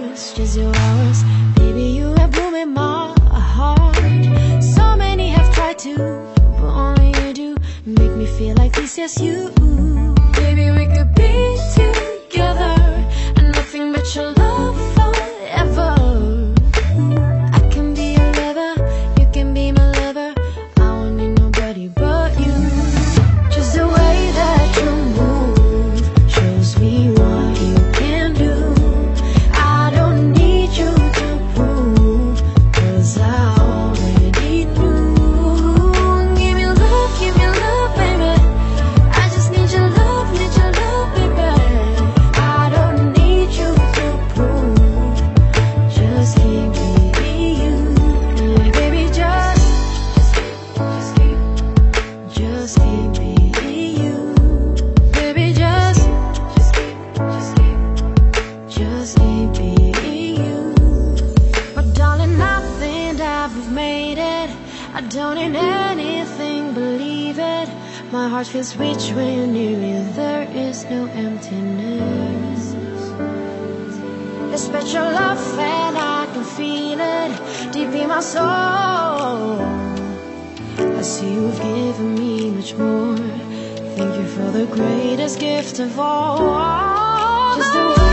hours, just your hours. Baby, you have blooming my heart. So many have tried to, but only you do make me feel like this, yes you. Baby, we could be together and nothing but your love forever. I can be your lover, you can be my lover. I don't need nobody but you. Just the way that you move shows me what you can do. I don't need you to prove, 'cause I already knew. Give me love, baby. I just need your love, baby. I don't need you to prove, just keep being you. Baby, just keep being you. Baby, just keep being you. But darling, I think that we've made it. I don't need anything, believe it. My heart feels rich when you're near me. There is no emptiness. It's special love and I can feel it deep in my soul. I see you've given me much more. Thank you for the greatest gift of all. Just the